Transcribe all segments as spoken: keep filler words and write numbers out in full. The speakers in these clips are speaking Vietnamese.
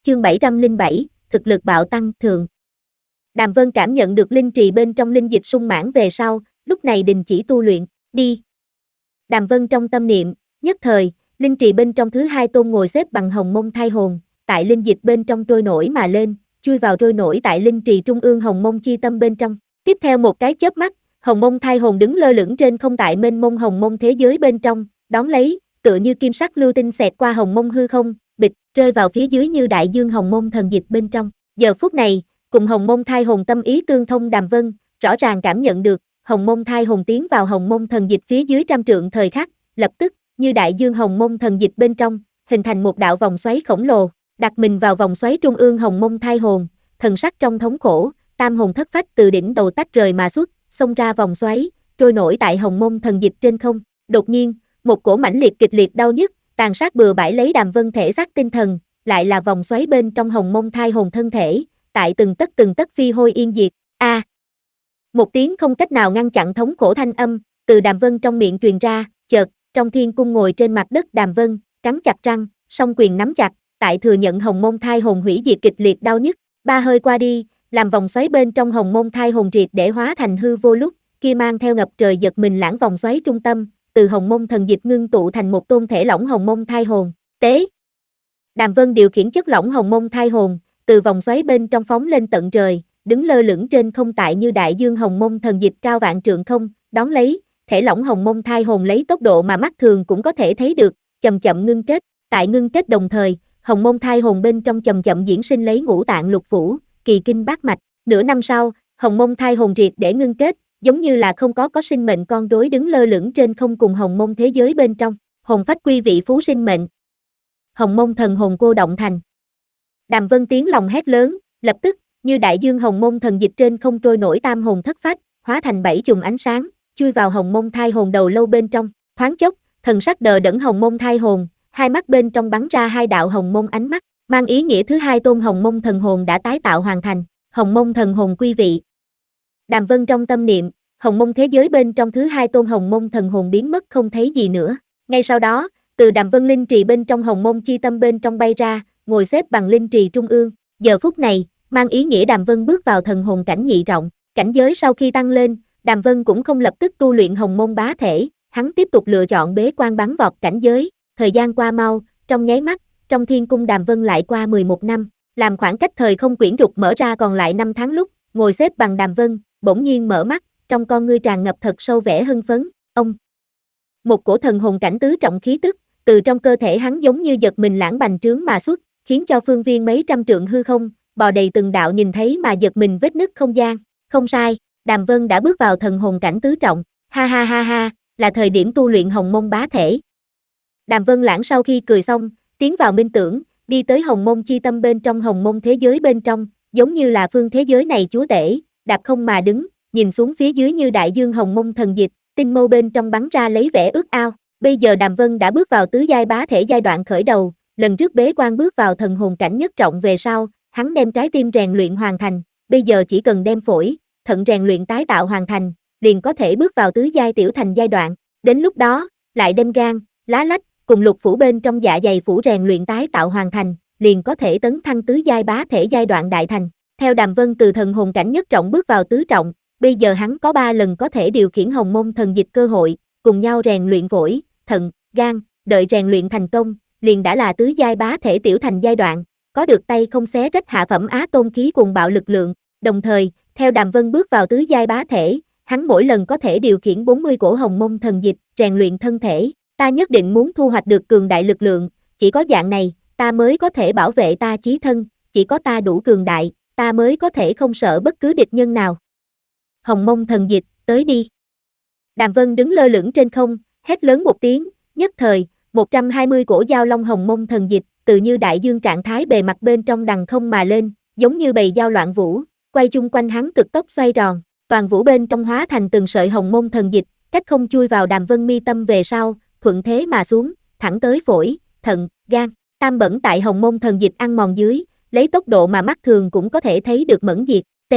chương bảy trăm lẻ bảy, thực lực bạo tăng thường. Đàm Vân cảm nhận được linh trì bên trong linh dịch sung mãn về sau, lúc này đình chỉ tu luyện, đi. Đàm Vân trong tâm niệm, nhất thời, linh trì bên trong thứ hai tôn ngồi xếp bằng hồng mông thai hồn, tại linh dịch bên trong trôi nổi mà lên, chui vào trôi nổi tại linh trì trung ương hồng mông chi tâm bên trong. Tiếp theo một cái chớp mắt, hồng mông thai hồn đứng lơ lửng trên không tại mênh mông hồng mông thế giới bên trong, đón lấy, tựa như kim sắc lưu tinh xẹt qua hồng mông hư không, bịch, rơi vào phía dưới như đại dương hồng mông thần dịch bên trong. Giờ phút này, cùng hồng mông thai hồn tâm ý tương thông Đàm Vân, rõ ràng cảm nhận được, hồng mông thai hồn tiến vào hồng mông thần dịch phía dưới trăm trượng thời khắc, lập tức, như đại dương hồng mông thần dịch bên trong, hình thành một đạo vòng xoáy khổng lồ, đặt mình vào vòng xoáy trung ương hồng mông thai hồn, thần sắc trong thống khổ, tam hồn thất phách từ đỉnh đầu tách rời mà xuất, xông ra vòng xoáy, trôi nổi tại hồng mông thần dịch trên không. Đột nhiên, một cổ mãnh liệt kịch liệt đau nhức, tàn sát bừa bãi lấy Đàm Vân thể xác tinh thần, lại là vòng xoáy bên trong hồng mông thai hồn thân thể, tại từng tấc từng tấc phi hôi yên diệt. A! À, một tiếng không cách nào ngăn chặn thống khổ thanh âm, từ Đàm Vân trong miệng truyền ra, chợt, trong thiên cung ngồi trên mặt đất Đàm Vân, cắn chặt răng, song quyền nắm chặt, tại thừa nhận hồng mông thai hồn hủy diệt kịch liệt đau nhức, ba hơi qua đi, làm vòng xoáy bên trong hồng mông thai hồn triệt để hóa thành hư vô lúc, kia mang theo ngập trời giật mình lãng vòng xoáy trung tâm, từ hồng mông thần dịch ngưng tụ thành một tôn thể lỏng hồng mông thai hồn, tế. Đàm Vân điều khiển chất lỏng hồng mông thai hồn, từ vòng xoáy bên trong phóng lên tận trời, đứng lơ lửng trên không tại như đại dương hồng mông thần dịch cao vạn trượng không, đón lấy, thể lỏng hồng mông thai hồn lấy tốc độ mà mắt thường cũng có thể thấy được, chậm chậm ngưng kết, tại ngưng kết đồng thời, hồng mông thai hồn bên trong chậm chậm diễn sinh lấy ngũ tạng lục phủ, kỳ kinh bát mạch, nửa năm sau, hồng mông thai hồn triệt để ngưng kết, giống như là không có có sinh mệnh con rối đứng lơ lửng trên không cùng hồng mông thế giới bên trong, hồn phách quy vị phú sinh mệnh. Hồng mông thần hồn cô động thành. Đàm Vân tiếng lòng hét lớn, lập tức, như đại dương hồng mông thần dịch trên không trôi nổi tam hồn thất phách, hóa thành bảy chùm ánh sáng, chui vào hồng mông thai hồn đầu lâu bên trong, thoáng chốc, thần sắc đờ đẫn hồng mông thai hồn, hai mắt bên trong bắn ra hai đạo hồng mông ánh mắt, mang ý nghĩa thứ hai tôn hồng mông thần hồn đã tái tạo hoàn thành, hồng mông thần hồn quy vị. Đàm Vân trong tâm niệm, hồng mông thế giới bên trong thứ hai tôn hồng mông thần hồn biến mất không thấy gì nữa. Ngay sau đó, từ Đàm Vân linh trì bên trong hồng mông chi tâm bên trong bay ra, ngồi xếp bằng linh trì trung ương. Giờ phút này, mang ý nghĩa Đàm Vân bước vào thần hồn cảnh nhị trọng, cảnh giới sau khi tăng lên, Đàm Vân cũng không lập tức tu luyện hồng mông bá thể, hắn tiếp tục lựa chọn bế quan bắn vọt cảnh giới. Thời gian qua mau, trong nháy mắt, trong thiên cung Đàm Vân lại qua mười một năm, làm khoảng cách thời không quyển trục mở ra còn lại năm tháng lúc, ngồi xếp bằng Đàm Vân, bỗng nhiên mở mắt, trong con ngươi tràn ngập thật sâu vẻ hưng phấn, ông. Một cổ thần hồn cảnh tứ trọng khí tức, từ trong cơ thể hắn giống như giật mình lãng bành trướng mà xuất, khiến cho phương viên mấy trăm trượng hư không, bò đầy từng đạo nhìn thấy mà giật mình vết nứt không gian. Không sai, Đàm Vân đã bước vào thần hồn cảnh tứ trọng, ha ha ha ha, là thời điểm tu luyện hồng mông bá thể. Đàm Vân Lãng sau khi cười xong, tiến vào minh tưởng, đi tới hồng mông chi tâm bên trong hồng mông thế giới bên trong, giống như là phương thế giới này chúa tể, đạp không mà đứng, nhìn xuống phía dưới như đại dương hồng mông thần dịch, tinh mâu bên trong bắn ra lấy vẻ ước ao. Bây giờ Đàm Vân đã bước vào tứ giai bá thể giai đoạn khởi đầu, lần trước bế quan bước vào thần hồn cảnh nhất trọng về sau, hắn đem trái tim rèn luyện hoàn thành, bây giờ chỉ cần đem phổi, thận rèn luyện tái tạo hoàn thành, liền có thể bước vào tứ giai tiểu thành giai đoạn, đến lúc đó, lại đem gan, lá lách, cùng lục phủ bên trong dạ dày phủ rèn luyện tái tạo hoàn thành, liền có thể tấn thăng tứ giai bá thể giai đoạn đại thành. Theo Đàm Vân từ thần hồn cảnh nhất trọng bước vào tứ trọng, bây giờ hắn có ba lần có thể điều khiển hồng mông thần dịch cơ hội, cùng nhau rèn luyện phổi, thận, gan, đợi rèn luyện thành công, liền đã là tứ giai bá thể tiểu thành giai đoạn, có được tay không xé rách hạ phẩm á tôn khí cùng bạo lực lượng, đồng thời, theo Đàm Vân bước vào tứ giai bá thể, hắn mỗi lần có thể điều khiển bốn mươi cổ hồng mông thần dịch, rèn luyện thân thể, ta nhất định muốn thu hoạch được cường đại lực lượng, chỉ có dạng này, ta mới có thể bảo vệ ta chí thân, chỉ có ta đủ cường đại, ta mới có thể không sợ bất cứ địch nhân nào. Hồng mông thần dịch, tới đi. Đàm Vân đứng lơ lửng trên không, hét lớn một tiếng, nhất thời, một trăm hai mươi cổ dao long hồng mông thần dịch, từ như đại dương trạng thái bề mặt bên trong đằng không mà lên, giống như bầy dao loạn vũ, quay chung quanh hắn cực tốc xoay tròn, toàn vũ bên trong hóa thành từng sợi hồng mông thần dịch, cách không chui vào Đàm Vân mi tâm về sau, thuận thế mà xuống, thẳng tới phổi, thận, gan, tam bẩn tại hồng mông thần dịch ăn mòn dưới, lấy tốc độ mà mắt thường cũng có thể thấy được mẫn diệt, t.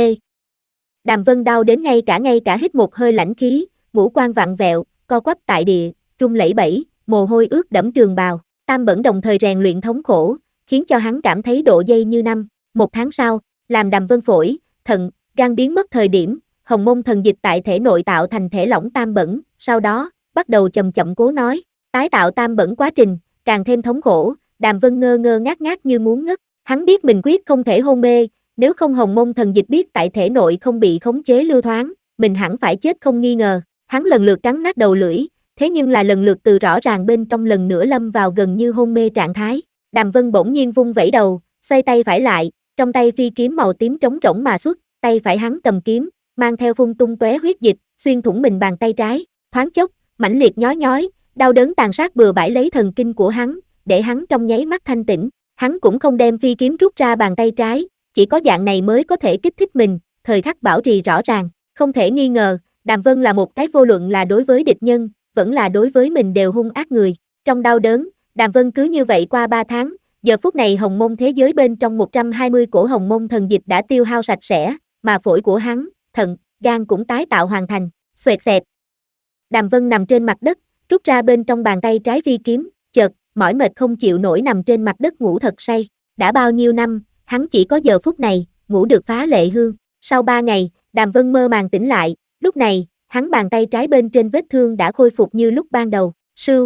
Đàm Vân đau đến ngay cả ngay cả hít một hơi lãnh khí, ngũ quan vặn vẹo, co quắp tại địa, run lẩy bẩy, mồ hôi ướt đẫm trường bào, tam bẩn đồng thời rèn luyện thống khổ, khiến cho hắn cảm thấy độ dây như năm. Một tháng sau, làm Đàm Vân phổi, thận, gan biến mất thời điểm, hồng môn thần dịch tại thể nội tạo thành thể lỏng tam bẩn, sau đó, bắt đầu chậm chậm cố nói, tái tạo tam bẩn quá trình, càng thêm thống khổ, Đàm Vân ngơ ngơ ngác ngác như muốn ngất, hắn biết mình quyết không thể hôn mê, nếu không hồng môn thần dịch biết tại thể nội không bị khống chế lưu thoáng, mình hẳn phải chết không nghi ngờ, hắn lần lượt cắn nát đầu lưỡi, thế nhưng là lần lượt từ rõ ràng bên trong lần nữa lâm vào gần như hôn mê trạng thái, Đàm Vân bỗng nhiên vung vẩy đầu, xoay tay phải lại, trong tay phi kiếm màu tím trống rỗng mà xuất, tay phải hắn cầm kiếm, mang theo phun tung tóe huyết dịch, xuyên thủng mình bàn tay trái, thoáng chốc, mãnh liệt nhói nhói, đau đớn tàn sát bừa bãi lấy thần kinh của hắn, để hắn trong nháy mắt thanh tỉnh, hắn cũng không đem phi kiếm rút ra bàn tay trái, chỉ có dạng này mới có thể kích thích mình, thời khắc bảo trì rõ ràng, không thể nghi ngờ, Đàm Vân là một cái vô luận là đối với địch nhân, vẫn là đối với mình đều hung ác người, trong đau đớn, Đàm Vân cứ như vậy qua ba tháng, giờ phút này hồng môn thế giới bên trong một trăm hai mươi cổ hồng môn thần dịch đã tiêu hao sạch sẽ, mà phổi của hắn, thận, gan cũng tái tạo hoàn thành, xoẹt xẹt. Đàm Vân nằm trên mặt đất, rút ra bên trong bàn tay trái phi kiếm, chợt, mỏi mệt không chịu nổi nằm trên mặt đất ngủ thật say, đã bao nhiêu năm, hắn chỉ có giờ phút này, ngủ được phá lệ hương, sau ba ngày, Đàm Vân mơ màng tỉnh lại, lúc này, hắn bàn tay trái bên trên vết thương đã khôi phục như lúc ban đầu, sưu.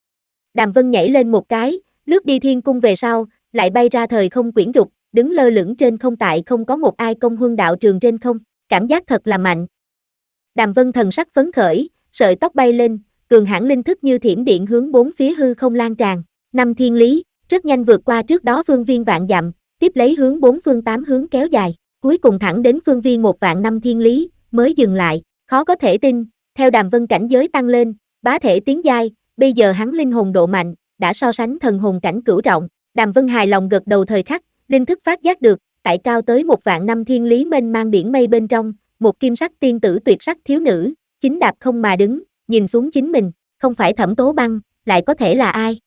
Đàm Vân nhảy lên một cái, lướt đi thiên cung về sau, lại bay ra thời không quyển trục, đứng lơ lửng trên không tại không có một ai công huân đạo trường trên không, cảm giác thật là mạnh. Đàm Vân thần sắc phấn khởi, sợi tóc bay lên, cường hãn linh thức như thiểm điện hướng bốn phía hư không lan tràn, năm thiên lý, rất nhanh vượt qua trước đó phương viên vạn dặm, tiếp lấy hướng bốn phương tám hướng kéo dài, cuối cùng thẳng đến phương viên một vạn năm thiên lý, mới dừng lại, khó có thể tin, theo Đàm Vân cảnh giới tăng lên, bá thể tiến giai, bây giờ hắn linh hồn độ mạnh, đã so sánh thần hồn cảnh cửu trọng, Đàm Vân hài lòng gật đầu thời khắc, linh thức phát giác được, tại cao tới một vạn năm thiên lý mênh mang biển mây bên trong, một kim sắc tiên tử tuyệt sắc thiếu nữ, chính đạp không mà đứng, nhìn xuống chính mình, không phải Thẩm Tố Băng, lại có thể là ai?